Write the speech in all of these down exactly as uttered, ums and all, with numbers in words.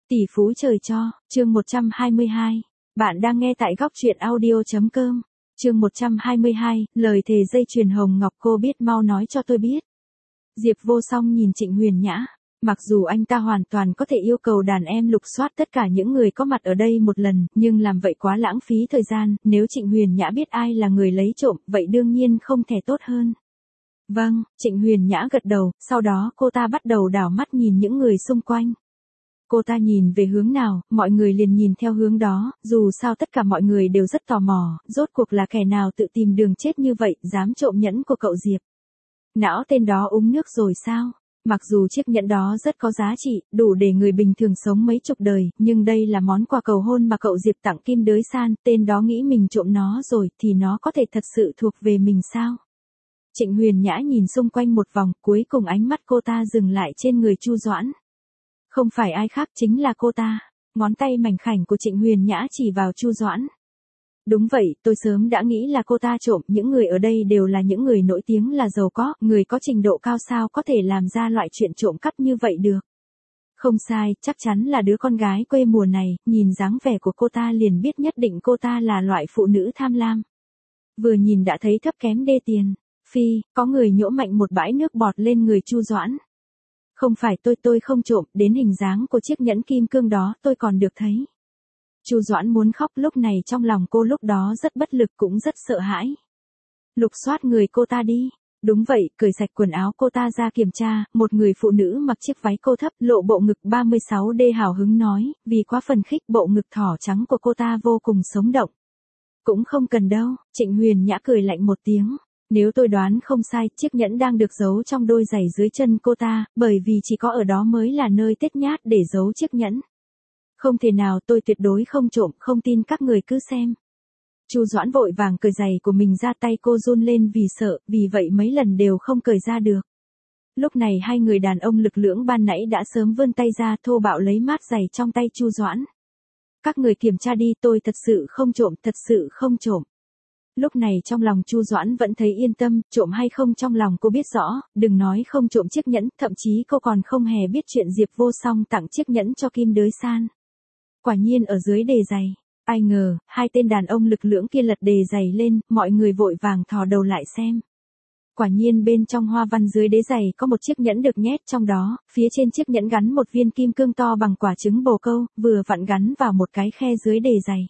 Tỷ phú trời cho, chương một trăm hai mươi hai. Bạn đang nghe tại góc truyện audio.com. Chương một trăm hai mươi hai, lời thề dây chuyền hồng ngọc cô biết mau nói cho tôi biết. Diệp Vô Song nhìn Trịnh Huyền Nhã. Mặc dù anh ta hoàn toàn có thể yêu cầu đàn em lục soát tất cả những người có mặt ở đây một lần, nhưng làm vậy quá lãng phí thời gian, nếu Trịnh Huyền Nhã biết ai là người lấy trộm, vậy đương nhiên không thể tốt hơn. Vâng, Trịnh Huyền Nhã gật đầu, sau đó cô ta bắt đầu đảo mắt nhìn những người xung quanh. Cô ta nhìn về hướng nào, mọi người liền nhìn theo hướng đó, dù sao tất cả mọi người đều rất tò mò, rốt cuộc là kẻ nào tự tìm đường chết như vậy, dám trộm nhẫn của cậu Diệp. Não tên đó uống nước rồi sao? Mặc dù chiếc nhẫn đó rất có giá trị, đủ để người bình thường sống mấy chục đời, nhưng đây là món quà cầu hôn mà cậu Diệp tặng Kim Đới San, tên đó nghĩ mình trộm nó rồi, thì nó có thể thật sự thuộc về mình sao? Trịnh Huyền Nhã nhìn xung quanh một vòng, cuối cùng ánh mắt cô ta dừng lại trên người Chu Doãn. Không phải ai khác chính là cô ta. Ngón tay mảnh khảnh của Trịnh Huyền Nhã chỉ vào Chu Doãn. Đúng vậy, tôi sớm đã nghĩ là cô ta trộm, những người ở đây đều là những người nổi tiếng là giàu có, người có trình độ cao sao có thể làm ra loại chuyện trộm cắp như vậy được. Không sai, chắc chắn là đứa con gái quê mùa này, nhìn dáng vẻ của cô ta liền biết nhất định cô ta là loại phụ nữ tham lam. Vừa nhìn đã thấy thấp kém đê tiền. Phi, có người nhổ mạnh một bãi nước bọt lên người Chu Doãn. Không phải tôi tôi không trộm, đến hình dáng của chiếc nhẫn kim cương đó tôi còn được thấy. Chu Doãn muốn khóc, lúc này trong lòng cô lúc đó rất bất lực cũng rất sợ hãi. Lục soát người cô ta đi. Đúng vậy, cởi sạch quần áo cô ta ra kiểm tra, một người phụ nữ mặc chiếc váy cô thấp lộ bộ ngực ba mươi sáu D hào hứng nói, vì quá phần khích bộ ngực thỏ trắng của cô ta vô cùng sống động. Cũng không cần đâu, Trịnh Huyền Nhã cười lạnh một tiếng. Nếu tôi đoán không sai, chiếc nhẫn đang được giấu trong đôi giày dưới chân cô ta, bởi vì chỉ có ở đó mới là nơi tết nhát để giấu chiếc nhẫn. Không thể nào, tôi tuyệt đối không trộm, không tin các người cứ xem. Chu Doãn vội vàng cởi giày của mình ra, tay cô run lên vì sợ, vì vậy mấy lần đều không cởi ra được. Lúc này hai người đàn ông lực lưỡng ban nãy đã sớm vươn tay ra thô bạo lấy mát giày trong tay Chu Doãn. Các người kiểm tra đi, tôi thật sự không trộm, thật sự không trộm. Lúc này trong lòng Chu Doãn vẫn thấy yên tâm, trộm hay không trong lòng cô biết rõ, đừng nói không trộm chiếc nhẫn, thậm chí cô còn không hề biết chuyện Diệp Vô Song tặng chiếc nhẫn cho Kim Đới San. Quả nhiên ở dưới đề giày, ai ngờ, hai tên đàn ông lực lưỡng kia lật đề giày lên, mọi người vội vàng thò đầu lại xem. Quả nhiên bên trong hoa văn dưới đế giày có một chiếc nhẫn được nhét trong đó, phía trên chiếc nhẫn gắn một viên kim cương to bằng quả trứng bồ câu, vừa vặn gắn vào một cái khe dưới đề giày.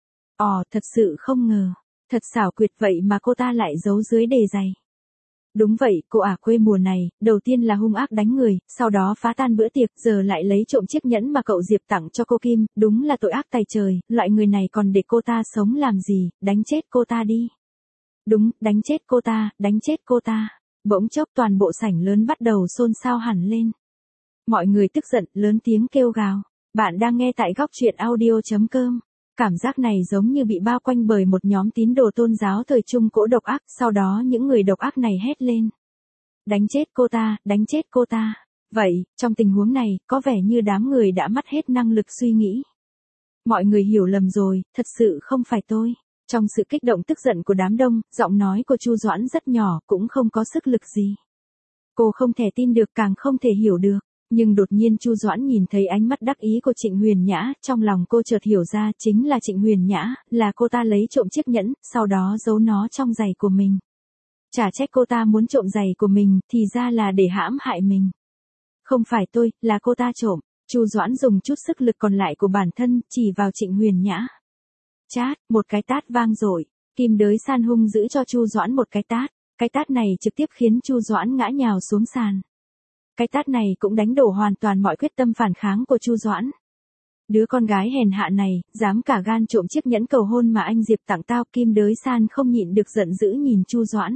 Ồ, thật sự không ngờ. Thật xảo quyệt, vậy mà cô ta lại giấu dưới đề giày. Đúng vậy, cô ả quê mùa này, đầu tiên là hung ác đánh người, sau đó phá tan bữa tiệc, giờ lại lấy trộm chiếc nhẫn mà cậu Diệp tặng cho cô Kim, đúng là tội ác tày trời, loại người này còn để cô ta sống làm gì, đánh chết cô ta đi. Đúng, đánh chết cô ta, đánh chết cô ta. Bỗng chốc toàn bộ sảnh lớn bắt đầu xôn xao hẳn lên. Mọi người tức giận, lớn tiếng kêu gào. Bạn đang nghe tại góc truyện audio.com. Cảm giác này giống như bị bao quanh bởi một nhóm tín đồ tôn giáo thời Trung Cổ độc ác, sau đó những người độc ác này hét lên. Đánh chết cô ta, đánh chết cô ta. Vậy, trong tình huống này, có vẻ như đám người đã mất hết năng lực suy nghĩ. Mọi người hiểu lầm rồi, thật sự không phải tôi. Trong sự kích động tức giận của đám đông, giọng nói của Chu Doãn rất nhỏ, cũng không có sức lực gì. Cô không thể tin được, càng không thể hiểu được. Nhưng đột nhiên Chu Doãn nhìn thấy ánh mắt đắc ý của Trịnh Huyền Nhã, trong lòng cô chợt hiểu ra chính là Trịnh Huyền Nhã, là cô ta lấy trộm chiếc nhẫn, sau đó giấu nó trong giày của mình. Chả trách cô ta muốn trộm giày của mình, thì ra là để hãm hại mình. Không phải tôi, là cô ta trộm. Chu Doãn dùng chút sức lực còn lại của bản thân, chỉ vào Trịnh Huyền Nhã. Chát, một cái tát vang dội. Kim Đới San hung giữ cho Chu Doãn một cái tát. Cái tát này trực tiếp khiến Chu Doãn ngã nhào xuống sàn. Cái tát này cũng đánh đổ hoàn toàn mọi quyết tâm phản kháng của Chu Doãn. Đứa con gái hèn hạ này, dám cả gan trộm chiếc nhẫn cầu hôn mà anh Diệp tặng tao. Kim Đới San không nhịn được giận dữ nhìn Chu Doãn.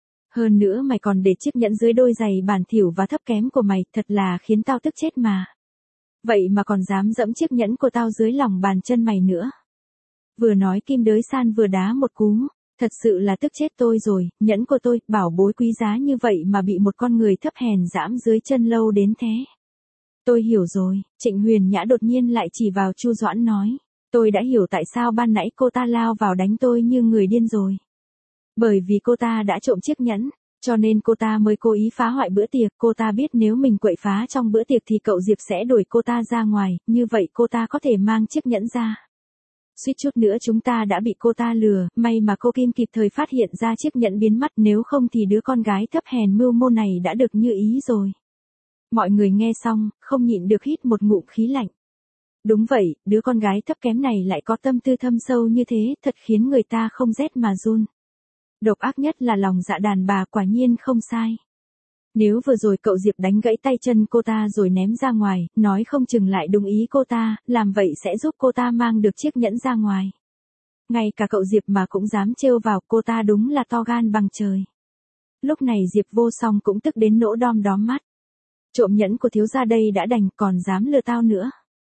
Hơn nữa mày còn để chiếc nhẫn dưới đôi giày bản thỉu và thấp kém của mày, thật là khiến tao tức chết mà. Vậy mà còn dám dẫm chiếc nhẫn của tao dưới lòng bàn chân mày nữa. Vừa nói Kim Đới San vừa đá một cú. Thật sự là tức chết tôi rồi, nhẫn của tôi, bảo bối quý giá như vậy mà bị một con người thấp hèn dẫm dưới chân lâu đến thế. Tôi hiểu rồi, Trịnh Huyền Nhã đột nhiên lại chỉ vào Chu Doãn nói. Tôi đã hiểu tại sao ban nãy cô ta lao vào đánh tôi như người điên rồi. Bởi vì cô ta đã trộm chiếc nhẫn. Cho nên cô ta mới cố ý phá hoại bữa tiệc, cô ta biết nếu mình quậy phá trong bữa tiệc thì cậu Diệp sẽ đuổi cô ta ra ngoài, như vậy cô ta có thể mang chiếc nhẫn ra. Suýt chút nữa chúng ta đã bị cô ta lừa, may mà cô Kim kịp thời phát hiện ra chiếc nhẫn biến mất, nếu không thì đứa con gái thấp hèn mưu mô này đã được như ý rồi. Mọi người nghe xong, không nhịn được hít một ngụm khí lạnh. Đúng vậy, đứa con gái thấp kém này lại có tâm tư thâm sâu như thế, thật khiến người ta không rét mà run. Độc ác nhất là lòng dạ đàn bà, quả nhiên không sai. Nếu vừa rồi cậu Diệp đánh gãy tay chân cô ta rồi ném ra ngoài, nói không chừng lại đúng ý cô ta, làm vậy sẽ giúp cô ta mang được chiếc nhẫn ra ngoài. Ngay cả cậu Diệp mà cũng dám trêu vào, cô ta đúng là to gan bằng trời. Lúc này Diệp Vô Song cũng tức đến nỗi đom đóm mắt. Trộm nhẫn của thiếu gia đây đã đành, còn dám lừa tao nữa.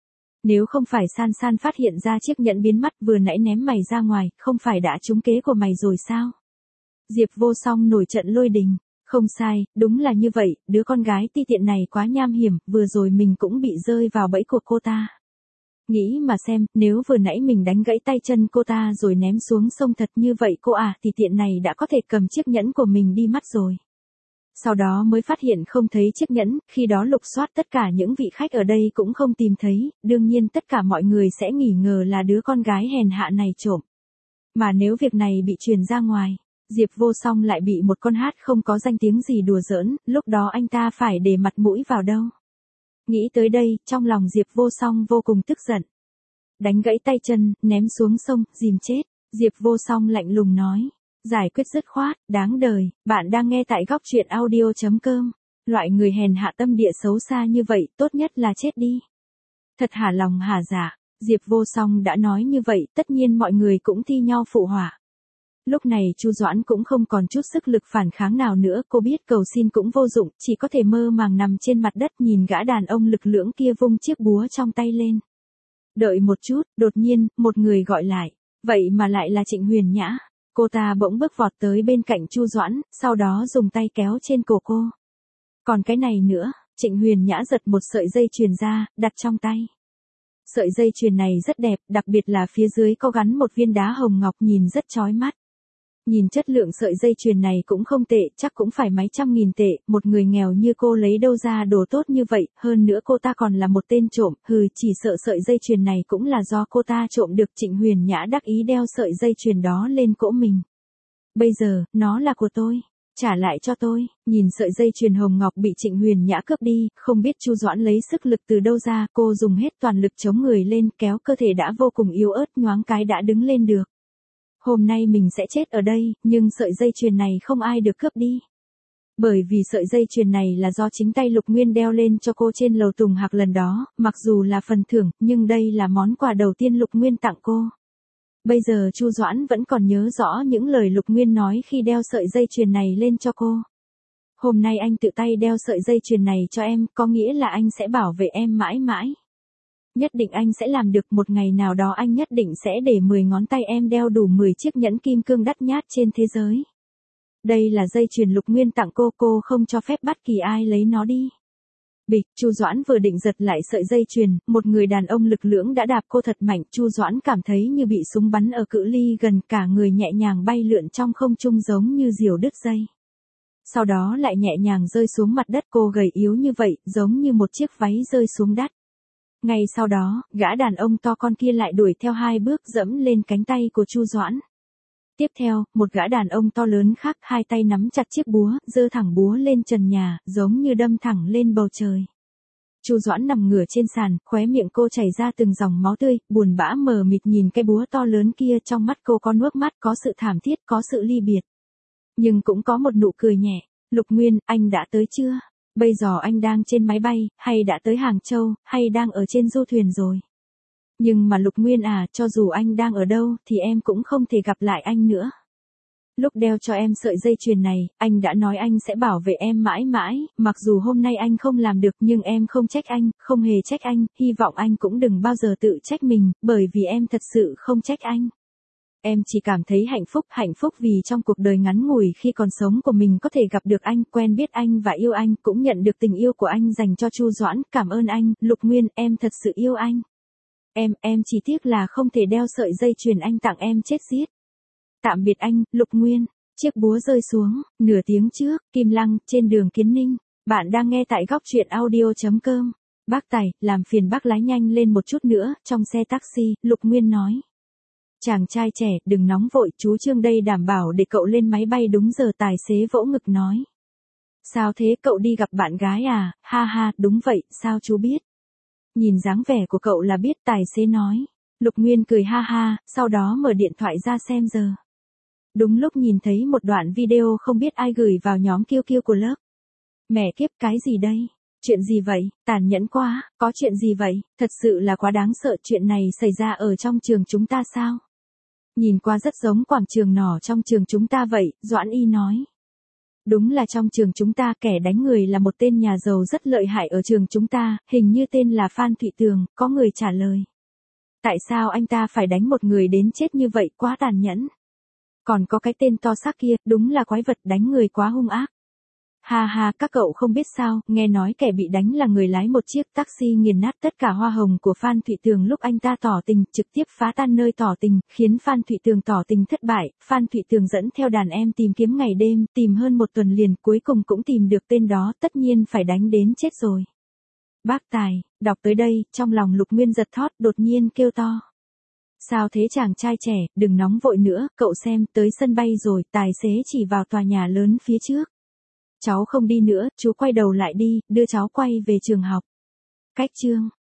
Nếu không phải San San phát hiện ra chiếc nhẫn biến mất vừa nãy ném mày ra ngoài, không phải đã trúng kế của mày rồi sao? Diệp Vô Song nổi trận lôi đình. Không sai, đúng là như vậy, đứa con gái ti tiện này quá nham hiểm, vừa rồi mình cũng bị rơi vào bẫy của cô ta. Nghĩ mà xem, nếu vừa nãy mình đánh gãy tay chân cô ta rồi ném xuống sông thật như vậy cô à, thì tiện này đã có thể cầm chiếc nhẫn của mình đi mất rồi. Sau đó mới phát hiện không thấy chiếc nhẫn, khi đó lục soát tất cả những vị khách ở đây cũng không tìm thấy, đương nhiên tất cả mọi người sẽ nghi ngờ là đứa con gái hèn hạ này trộm. Mà nếu việc này bị truyền ra ngoài, Diệp Vô Song lại bị một con hát không có danh tiếng gì đùa giỡn, lúc đó anh ta phải để mặt mũi vào đâu. Nghĩ tới đây, trong lòng Diệp Vô Song vô cùng tức giận. Đánh gãy tay chân, ném xuống sông, dìm chết. Diệp Vô Song lạnh lùng nói. Giải quyết dứt khoát, đáng đời, bạn đang nghe tại góc truyện audio chấm com. Loại người hèn hạ tâm địa xấu xa như vậy, tốt nhất là chết đi. Thật hả lòng hả dạ, Diệp Vô Song đã nói như vậy, tất nhiên mọi người cũng thi nhau phụ họa. Lúc này Chu Doãn cũng không còn chút sức lực phản kháng nào nữa, cô biết cầu xin cũng vô dụng, chỉ có thể mơ màng nằm trên mặt đất nhìn gã đàn ông lực lưỡng kia vung chiếc búa trong tay lên. Đợi một chút, đột nhiên, một người gọi lại, vậy mà lại là Trịnh Huyền Nhã. Cô ta bỗng bước vọt tới bên cạnh Chu Doãn, sau đó dùng tay kéo trên cổ cô. Còn cái này nữa, Trịnh Huyền Nhã giật một sợi dây chuyền ra, đặt trong tay. Sợi dây chuyền này rất đẹp, đặc biệt là phía dưới có gắn một viên đá hồng ngọc nhìn rất chói mắt. Nhìn chất lượng sợi dây chuyền này cũng không tệ, chắc cũng phải mấy trăm nghìn tệ, một người nghèo như cô lấy đâu ra đồ tốt như vậy, hơn nữa cô ta còn là một tên trộm, hừ, chỉ sợ sợi dây chuyền này cũng là do cô ta trộm được. Trịnh Huyền Nhã đắc ý đeo sợi dây chuyền đó lên cổ mình. Bây giờ, nó là của tôi, trả lại cho tôi. Nhìn sợi dây chuyền hồng ngọc bị Trịnh Huyền Nhã cướp đi, không biết Chu Doãn lấy sức lực từ đâu ra, cô dùng hết toàn lực chống người lên, kéo cơ thể đã vô cùng yếu ớt nhoáng cái đã đứng lên được. Hôm nay mình sẽ chết ở đây, nhưng sợi dây chuyền này không ai được cướp đi. Bởi vì sợi dây chuyền này là do chính tay Lục Nguyên đeo lên cho cô trên lầu Tùng Hạc lần đó, mặc dù là phần thưởng, nhưng đây là món quà đầu tiên Lục Nguyên tặng cô. Bây giờ Chu Doãn vẫn còn nhớ rõ những lời Lục Nguyên nói khi đeo sợi dây chuyền này lên cho cô. Hôm nay anh tự tay đeo sợi dây chuyền này cho em, có nghĩa là anh sẽ bảo vệ em mãi mãi. Nhất định anh sẽ làm được, một ngày nào đó anh nhất định sẽ để mười ngón tay em đeo đủ mười chiếc nhẫn kim cương đắt nhát trên thế giới. Đây là dây chuyền Lục Nguyên tặng cô, cô không cho phép bất kỳ ai lấy nó đi. Bịch, Chu Doãn vừa định giật lại sợi dây chuyền, một người đàn ông lực lưỡng đã đạp cô thật mạnh, Chu Doãn cảm thấy như bị súng bắn ở cự ly gần, cả người nhẹ nhàng bay lượn trong không trung giống như diều đứt dây. Sau đó lại nhẹ nhàng rơi xuống mặt đất, cô gầy yếu như vậy, giống như một chiếc váy rơi xuống đất. Ngay sau đó, gã đàn ông to con kia lại đuổi theo hai bước dẫm lên cánh tay của Chu Doãn. Tiếp theo, một gã đàn ông to lớn khác hai tay nắm chặt chiếc búa, giơ thẳng búa lên trần nhà, giống như đâm thẳng lên bầu trời. Chu Doãn nằm ngửa trên sàn, khóe miệng cô chảy ra từng dòng máu tươi, buồn bã mờ mịt nhìn cái búa to lớn kia, trong mắt cô có nước mắt, có sự thảm thiết, có sự ly biệt. Nhưng cũng có một nụ cười nhẹ. Lục Nguyên, anh đã tới chưa? Bây giờ anh đang trên máy bay, hay đã tới Hàng Châu, hay đang ở trên du thuyền rồi? Nhưng mà Lục Nguyên à, cho dù anh đang ở đâu, thì em cũng không thể gặp lại anh nữa. Lúc đeo cho em sợi dây chuyền này, anh đã nói anh sẽ bảo vệ em mãi mãi, mặc dù hôm nay anh không làm được, nhưng em không trách anh, không hề trách anh, hy vọng anh cũng đừng bao giờ tự trách mình, bởi vì em thật sự không trách anh. Em chỉ cảm thấy hạnh phúc, hạnh phúc vì trong cuộc đời ngắn ngủi khi còn sống của mình có thể gặp được anh, quen biết anh và yêu anh, cũng nhận được tình yêu của anh dành cho Chu Doãn, cảm ơn anh, Lục Nguyên, em thật sự yêu anh. Em, em chỉ tiếc là không thể đeo sợi dây chuyền anh tặng em chết giết. Tạm biệt anh, Lục Nguyên. Chiếc búa rơi xuống, nửa tiếng trước, Kim Lăng, trên đường Kiến Ninh. Bạn đang nghe tại góc truyện audio.com. Bác Tài, làm phiền bác lái nhanh lên một chút nữa, trong xe taxi, Lục Nguyên nói. Chàng trai trẻ, đừng nóng vội, chú Trương đây đảm bảo để cậu lên máy bay đúng giờ, tài xế vỗ ngực nói. Sao thế, cậu đi gặp bạn gái à, ha ha, đúng vậy, sao chú biết? Nhìn dáng vẻ của cậu là biết, tài xế nói. Lục Nguyên cười ha ha, sau đó mở điện thoại ra xem giờ. Đúng lúc nhìn thấy một đoạn video không biết ai gửi vào nhóm kiêu kiêu của lớp. Mẹ kiếp, cái gì đây? Chuyện gì vậy? Tàn nhẫn quá, có chuyện gì vậy? Thật sự là quá đáng sợ, chuyện này xảy ra ở trong trường chúng ta sao? Nhìn qua rất giống quảng trường nỏ trong trường chúng ta vậy, Doãn Y nói. Đúng là trong trường chúng ta, kẻ đánh người là một tên nhà giàu rất lợi hại ở trường chúng ta, hình như tên là Phan Thụy Tường, có người trả lời. Tại sao anh ta phải đánh một người đến chết như vậy, quá tàn nhẫn. Còn có cái tên to xác kia, đúng là quái vật, đánh người quá hung ác. Ha ha, các cậu không biết sao, nghe nói kẻ bị đánh là người lái một chiếc taxi nghiền nát tất cả hoa hồng của Phan Thụy Tường lúc anh ta tỏ tình, trực tiếp phá tan nơi tỏ tình, khiến Phan Thụy Tường tỏ tình thất bại. Phan Thụy Tường dẫn theo đàn em tìm kiếm ngày đêm, tìm hơn một tuần liền, cuối cùng cũng tìm được tên đó, tất nhiên phải đánh đến chết rồi. Bác Tài, đọc tới đây, trong lòng Lục Nguyên giật thót, đột nhiên kêu to. Sao thế chàng trai trẻ, đừng nóng vội nữa, cậu xem, tới sân bay rồi, tài xế chỉ vào tòa nhà lớn phía trước. Cháu không đi nữa, chú quay đầu lại đi, đưa cháu quay về trường học. Cách chương